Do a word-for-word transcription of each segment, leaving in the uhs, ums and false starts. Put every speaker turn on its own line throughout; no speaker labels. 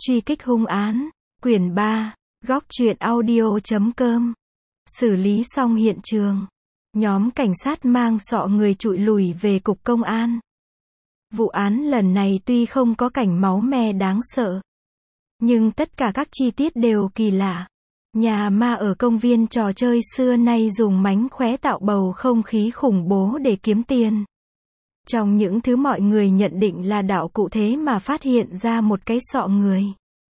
Truy kích hung án, quyển ba, góc truyện audio chấm com. Xử lý xong hiện trường, nhóm cảnh sát mang xọ người trụi lùi về cục công an. Vụ án lần này tuy không có cảnh máu me đáng sợ, nhưng tất cả các chi tiết đều kỳ lạ. Nhà ma ở công viên trò chơi xưa nay dùng mánh khóe tạo bầu không khí khủng bố để kiếm tiền. Trong những thứ mọi người nhận định là đạo cụ thế mà phát hiện ra một cái sọ người.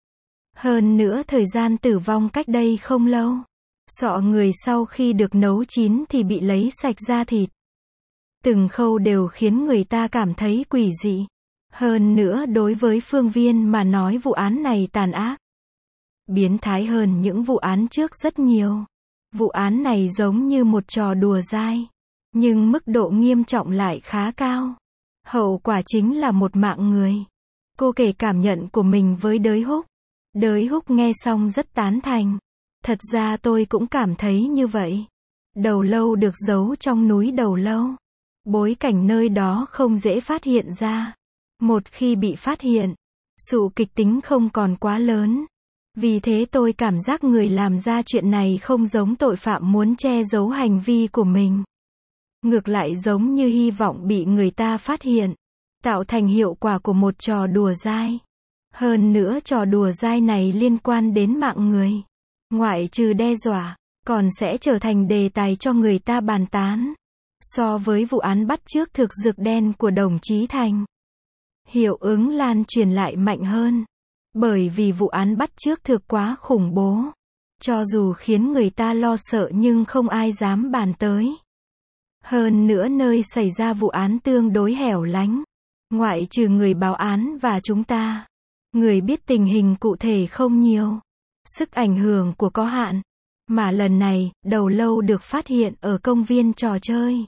Hơn nữa thời gian tử vong cách đây không lâu. Sọ người sau khi được nấu chín thì bị lấy sạch da thịt. Từng khâu đều khiến người ta cảm thấy quỷ dị. Hơn nữa đối với Phương Viên mà nói vụ án này tàn ác, biến thái hơn những vụ án trước rất nhiều. Vụ án này giống như một trò đùa dai, nhưng mức độ nghiêm trọng lại khá cao. Hậu quả chính là một mạng người. Cô kể cảm nhận của mình với Đới Húc. Đới Húc nghe xong rất tán thành. Thật ra tôi cũng cảm thấy như vậy. Đầu lâu được giấu trong núi đầu lâu. Bối cảnh nơi đó không dễ phát hiện ra. Một khi bị phát hiện, sự kịch tính không còn quá lớn. Vì thế tôi cảm giác người làm ra chuyện này không giống tội phạm muốn che giấu hành vi của mình. Ngược lại giống như hy vọng bị người ta phát hiện, tạo thành hiệu quả của một trò đùa dai. Hơn nữa trò đùa dai này liên quan đến mạng người. Ngoại trừ đe dọa, còn sẽ trở thành đề tài cho người ta bàn tán. So với vụ án bắt chước thực dược đen của đồng chí Thành, hiệu ứng lan truyền lại mạnh hơn. Bởi vì vụ án bắt chước thực quá khủng bố. Cho dù khiến người ta lo sợ nhưng không ai dám bàn tới. Hơn nữa nơi xảy ra vụ án tương đối hẻo lánh. Ngoại trừ người báo án và chúng ta, người biết tình hình cụ thể không nhiều. Sức ảnh hưởng của có hạn. Mà lần này, đầu lâu được phát hiện ở công viên trò chơi.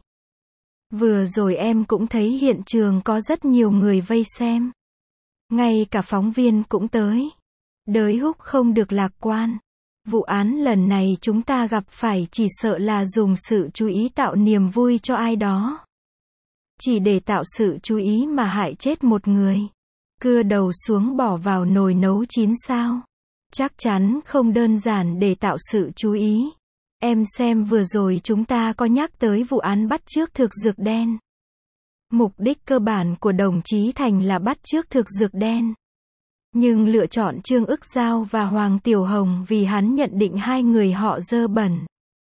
Vừa rồi em cũng thấy hiện trường có rất nhiều người vây xem. Ngay cả phóng viên cũng tới. Đới Húc không được lạc quan. Vụ án lần này chúng ta gặp phải chỉ sợ là dùng sự chú ý tạo niềm vui cho ai đó. Chỉ để tạo sự chú ý mà hại chết một người. Cưa đầu xuống bỏ vào nồi nấu chín sao. Chắc chắn không đơn giản để tạo sự chú ý. Em xem vừa rồi chúng ta có nhắc tới vụ án bắt chước thực dược đen. Mục đích cơ bản của đồng chí Thành là bắt chước thực dược đen. Nhưng lựa chọn Trương Ức Giao và Hoàng Tiểu Hồng vì hắn nhận định hai người họ dơ bẩn.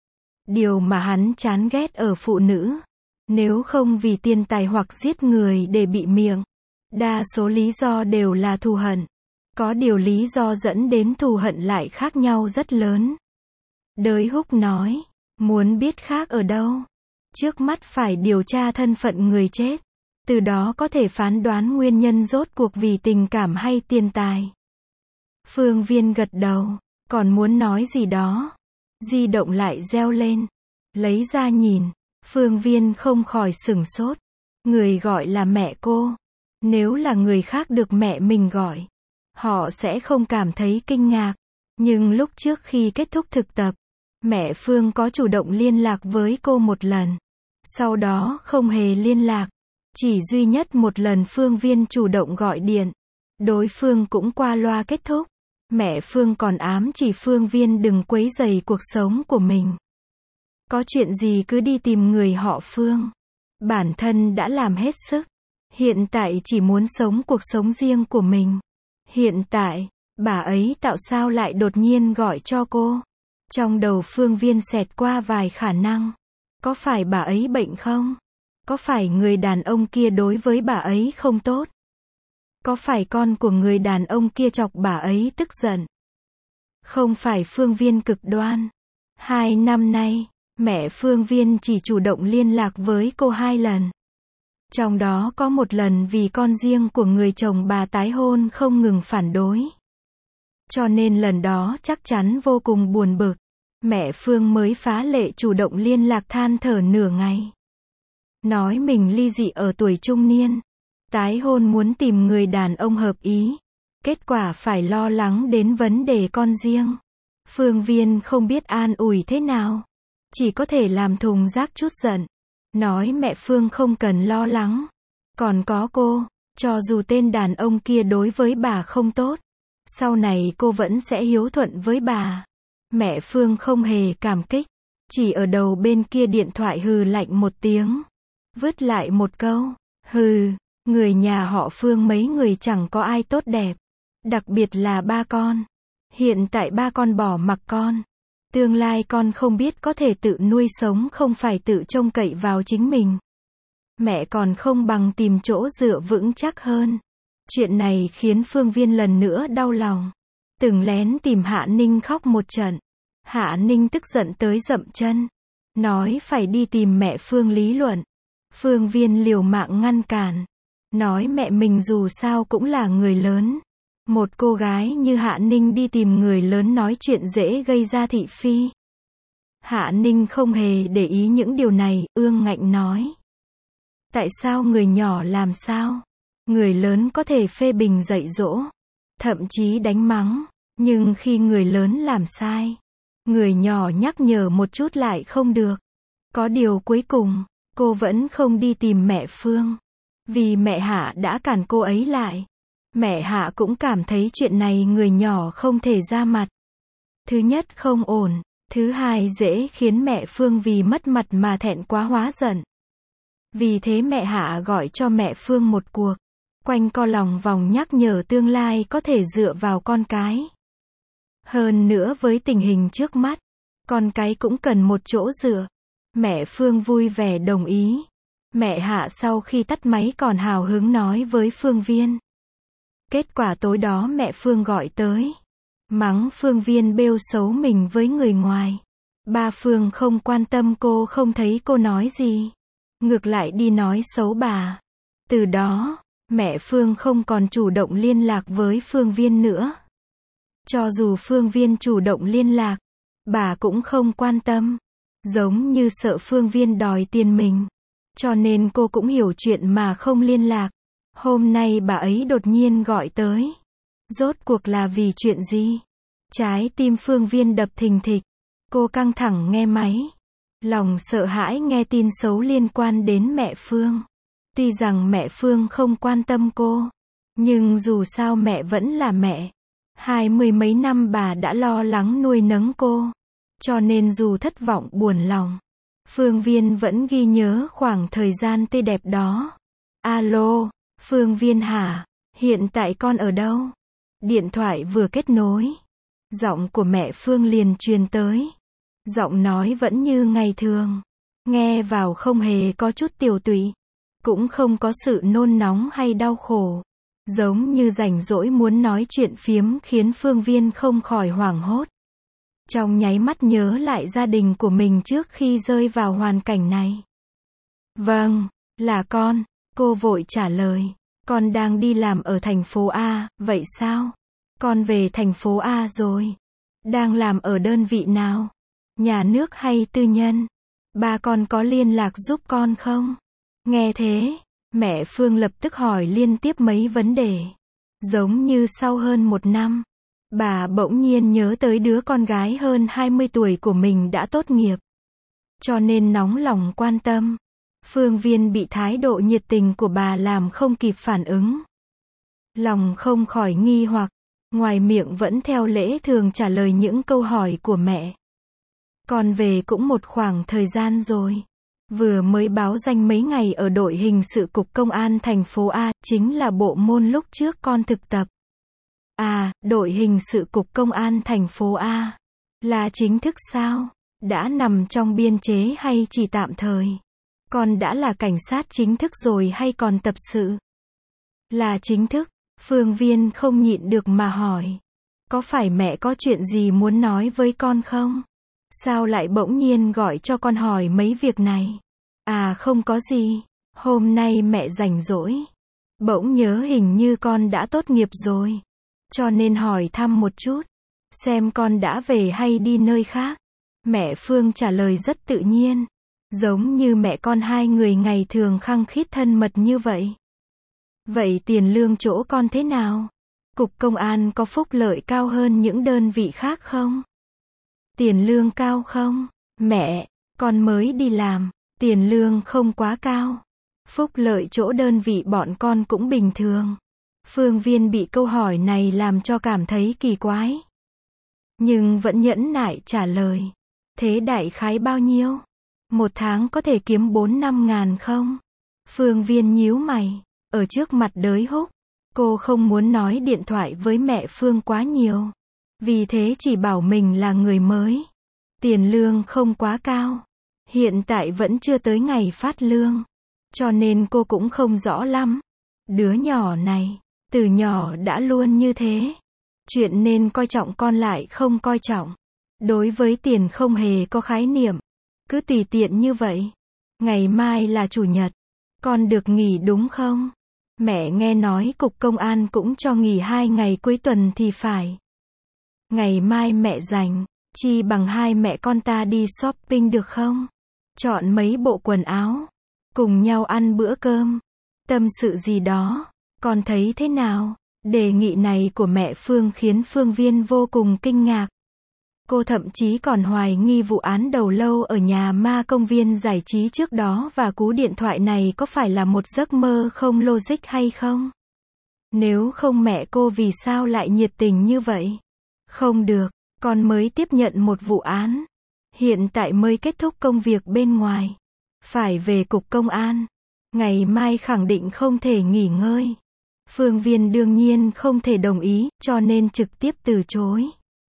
Điều mà hắn chán ghét ở phụ nữ. Nếu không vì tiền tài hoặc giết người để bị miệng. Đa số lý do đều là thù hận. Có điều lý do dẫn đến thù hận lại khác nhau rất lớn. Đới Húc nói, muốn biết khác ở đâu? Trước mắt phải điều tra thân phận người chết. Từ đó có thể phán đoán nguyên nhân rốt cuộc vì tình cảm hay tiền tài. Phương Viên gật đầu, còn muốn nói gì đó. Di động lại reo lên. Lấy ra nhìn, Phương Viên không khỏi sửng sốt. Người gọi là mẹ cô. Nếu là người khác được mẹ mình gọi, họ sẽ không cảm thấy kinh ngạc. Nhưng lúc trước khi kết thúc thực tập, mẹ Phương có chủ động liên lạc với cô một lần. Sau đó không hề liên lạc. Chỉ duy nhất một lần Phương Viên chủ động gọi điện. Đối phương cũng qua loa kết thúc. Mẹ Phương còn ám chỉ Phương Viên đừng quấy rầy cuộc sống của mình. Có chuyện gì cứ đi tìm người họ Phương. Bản thân đã làm hết sức. Hiện tại chỉ muốn sống cuộc sống riêng của mình. Hiện tại, bà ấy tạo sao lại đột nhiên gọi cho cô? Trong đầu Phương Viên xẹt qua vài khả năng. Có phải bà ấy bệnh không? Có phải người đàn ông kia đối với bà ấy không tốt? Có phải con của người đàn ông kia chọc bà ấy tức giận? Không phải Phương Viên cực đoan. Hai năm nay, mẹ Phương Viên chỉ chủ động liên lạc với cô hai lần. Trong đó có một lần vì con riêng của người chồng bà tái hôn không ngừng phản đối. Cho nên lần đó chắc chắn vô cùng buồn bực. Mẹ Phương mới phá lệ chủ động liên lạc than thở nửa ngày. Nói mình ly dị ở tuổi trung niên. Tái hôn muốn tìm người đàn ông hợp ý. Kết quả phải lo lắng đến vấn đề con riêng. Phương Viên không biết an ủi thế nào. Chỉ có thể làm thùng rác chút giận. Nói mẹ Phương không cần lo lắng. Còn có cô, cho dù tên đàn ông kia đối với bà không tốt, Sau này cô vẫn sẽ hiếu thuận với bà. Mẹ Phương không hề cảm kích, chỉ ở đầu bên kia điện thoại hừ lạnh một tiếng, vứt lại một câu, hừ, người nhà họ Phương mấy người chẳng có ai tốt đẹp, đặc biệt là ba con. Hiện tại ba con bỏ mặc con, tương lai con không biết có thể tự nuôi sống không phải tự trông cậy vào chính mình. Mẹ còn không bằng tìm chỗ dựa vững chắc hơn. Chuyện này khiến Phương Viên lần nữa đau lòng. Từng lén tìm Hạ Ninh khóc một trận. Hạ Ninh tức giận tới dậm chân, nói phải đi tìm mẹ Phương lý luận. Phương Viên liều mạng ngăn cản, nói mẹ mình dù sao cũng là người lớn. Một cô gái như Hạ Ninh đi tìm người lớn nói chuyện dễ gây ra thị phi. Hạ Ninh không hề để ý những điều này, ương ngạnh nói. Tại sao người nhỏ làm sao? Người lớn có thể phê bình dạy dỗ, thậm chí đánh mắng, nhưng khi người lớn làm sai, người nhỏ nhắc nhở một chút lại không được. Có điều cuối cùng, cô vẫn không đi tìm mẹ Phương, vì mẹ Hạ đã cản cô ấy lại. Mẹ Hạ cũng cảm thấy chuyện này người nhỏ không thể ra mặt. Thứ nhất không ổn, thứ hai dễ khiến mẹ Phương vì mất mặt mà thẹn quá hóa giận. Vì thế mẹ Hạ gọi cho mẹ Phương một cuộc, quanh co lòng vòng nhắc nhở tương lai có thể dựa vào con cái. Hơn nữa với tình hình trước mắt, con cái cũng cần một chỗ dựa. Mẹ Phương vui vẻ đồng ý. Mẹ Hạ sau khi tắt máy còn hào hứng nói với Phương Viên. Kết quả tối đó mẹ Phương gọi tới, mắng Phương Viên bêu xấu mình với người ngoài. Ba Phương không quan tâm cô, không thấy cô nói gì, ngược lại đi nói xấu bà. Từ đó, mẹ Phương không còn chủ động liên lạc với Phương Viên nữa. Cho dù Phương Viên chủ động liên lạc, bà cũng không quan tâm, giống như sợ Phương Viên đòi tiền mình. Cho nên cô cũng hiểu chuyện mà không liên lạc. Hôm nay bà ấy đột nhiên gọi tới. Rốt cuộc là vì chuyện gì? Trái tim Phương Viên đập thình thịch. Cô căng thẳng nghe máy. Lòng sợ hãi nghe tin xấu liên quan đến mẹ Phương. Tuy rằng mẹ Phương không quan tâm cô, nhưng dù sao mẹ vẫn là mẹ. Hai mươi mấy năm bà đã lo lắng nuôi nấng cô. Cho nên dù thất vọng buồn lòng, Phương Viên vẫn ghi nhớ khoảng thời gian tươi đẹp đó. Alo, Phương Viên hả? Hiện tại con ở đâu? Điện thoại vừa kết nối, giọng của mẹ Phương liền truyền tới. Giọng nói vẫn như ngày thường, nghe vào không hề có chút tiều tụy, cũng không có sự nôn nóng hay đau khổ, giống như rảnh rỗi muốn nói chuyện phiếm, khiến Phương Viên không khỏi hoảng hốt. Trong nháy mắt nhớ lại gia đình của mình trước khi rơi vào hoàn cảnh này. Vâng, là con, cô vội trả lời. Con đang đi làm ở thành phố A, vậy sao? Con về thành phố A rồi. Đang làm ở đơn vị nào? Nhà nước hay tư nhân? Ba con có liên lạc giúp con không? Nghe thế, mẹ Phương lập tức hỏi liên tiếp mấy vấn đề. Giống như sau hơn một năm, bà bỗng nhiên nhớ tới đứa con gái hơn hai mươi tuổi của mình đã tốt nghiệp. Cho nên nóng lòng quan tâm. Phương Viên bị thái độ nhiệt tình của bà làm không kịp phản ứng. Lòng không khỏi nghi hoặc, ngoài miệng vẫn theo lễ thường trả lời những câu hỏi của mẹ. Con về cũng một khoảng thời gian rồi. Vừa mới báo danh mấy ngày ở đội hình sự cục công an thành phố A, chính là bộ môn lúc trước con thực tập. À, đội hình sự cục công an thành phố A. Là chính thức sao? Đã nằm trong biên chế hay chỉ tạm thời? Con đã là cảnh sát chính thức rồi hay còn tập sự? Là chính thức. Phương Viên không nhịn được mà hỏi. Có phải mẹ có chuyện gì muốn nói với con không? Sao lại bỗng nhiên gọi cho con hỏi mấy việc này? À không có gì. Hôm nay mẹ rảnh rỗi. Bỗng nhớ hình như con đã tốt nghiệp rồi. Cho nên hỏi thăm một chút. Xem con đã về hay đi nơi khác. Mẹ Phương trả lời rất tự nhiên. Giống như mẹ con hai người ngày thường khăng khít thân mật như vậy. Vậy tiền lương chỗ con thế nào? Cục công an có phúc lợi cao hơn những đơn vị khác không? Tiền lương cao không? Mẹ, con mới đi làm, tiền lương không quá cao. Phúc lợi chỗ đơn vị bọn con cũng bình thường. Phương Viên bị câu hỏi này làm cho cảm thấy kỳ quái. Nhưng vẫn nhẫn nại trả lời. Thế đại khái bao nhiêu? Một tháng có thể kiếm bốn năm ngàn không? Phương Viên nhíu mày. Ở trước mặt Đới Húc, cô không muốn nói điện thoại với mẹ Phương quá nhiều. Vì thế chỉ bảo mình là người mới. Tiền lương không quá cao. Hiện tại vẫn chưa tới ngày phát lương. Cho nên cô cũng không rõ lắm. Đứa nhỏ này, từ nhỏ đã luôn như thế. Chuyện nên coi trọng con lại không coi trọng. Đối với tiền không hề có khái niệm. Cứ tùy tiện như vậy. Ngày mai là chủ nhật. Con được nghỉ đúng không? Mẹ nghe nói cục công an cũng cho nghỉ hai ngày cuối tuần thì phải. Ngày mai mẹ rảnh, chi bằng hai mẹ con ta đi shopping được không? Chọn mấy bộ quần áo, cùng nhau ăn bữa cơm, tâm sự gì đó, con thấy thế nào? Đề nghị này của mẹ Phương khiến Phương Viên vô cùng kinh ngạc. Cô thậm chí còn hoài nghi vụ án đầu lâu ở nhà ma công viên giải trí trước đó và cú điện thoại này có phải là một giấc mơ không logic hay không? Nếu không mẹ cô vì sao lại nhiệt tình như vậy? Không được, con mới tiếp nhận một vụ án. Hiện tại mới kết thúc công việc bên ngoài. Phải về cục công an. Ngày mai khẳng định không thể nghỉ ngơi. Phương Viên đương nhiên không thể đồng ý, cho nên trực tiếp từ chối.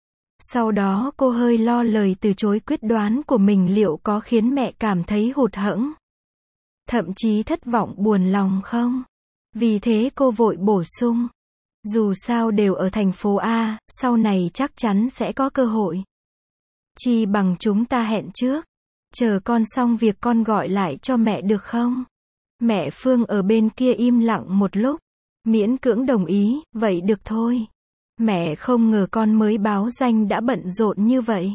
Sau đó cô hơi lo lời từ chối quyết đoán của mình liệu có khiến mẹ cảm thấy hụt hẫng. Thậm chí thất vọng buồn lòng không? Vì thế cô vội bổ sung. Dù sao đều ở thành phố A, sau này chắc chắn sẽ có cơ hội. Chi bằng chúng ta hẹn trước. Chờ con xong việc con gọi lại cho mẹ được không? Mẹ Phương ở bên kia im lặng một lúc. Miễn cưỡng đồng ý, vậy được thôi. Mẹ không ngờ con mới báo danh đã bận rộn như vậy.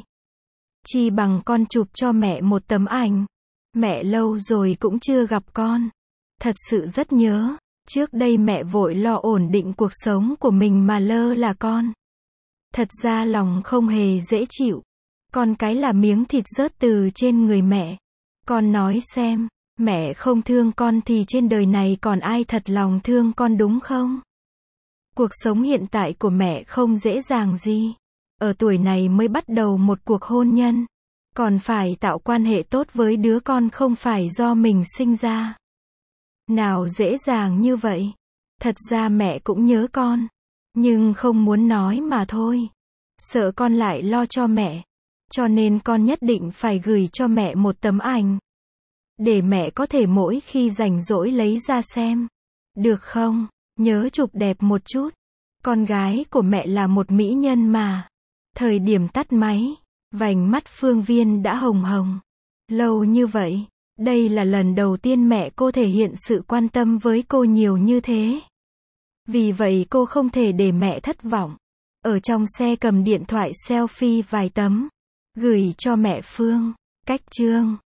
Chi bằng con chụp cho mẹ một tấm ảnh. Mẹ lâu rồi cũng chưa gặp con. Thật sự rất nhớ. Trước đây mẹ vội lo ổn định cuộc sống của mình mà lơ là con. Thật ra lòng không hề dễ chịu. Con cái là miếng thịt rớt từ trên người mẹ. Con nói xem, mẹ không thương con thì trên đời này còn ai thật lòng thương con đúng không? Cuộc sống hiện tại của mẹ không dễ dàng gì. Ở tuổi này mới bắt đầu một cuộc hôn nhân. Còn phải tạo quan hệ tốt với đứa con không phải do mình sinh ra. Nào dễ dàng như vậy. Thật ra mẹ cũng nhớ con. Nhưng không muốn nói mà thôi. Sợ con lại lo cho mẹ. Cho nên con nhất định phải gửi cho mẹ một tấm ảnh. Để mẹ có thể mỗi khi rảnh rỗi lấy ra xem. Được không? Nhớ chụp đẹp một chút. Con gái của mẹ là một mỹ nhân mà. Thời điểm tắt máy, vành mắt Phương Viên đã hồng hồng. Lâu như vậy, đây là lần đầu tiên mẹ cô thể hiện sự quan tâm với cô nhiều như thế. Vì vậy cô không thể để mẹ thất vọng. Ở trong xe cầm điện thoại selfie vài tấm. Gửi cho mẹ Phương. Cách chương.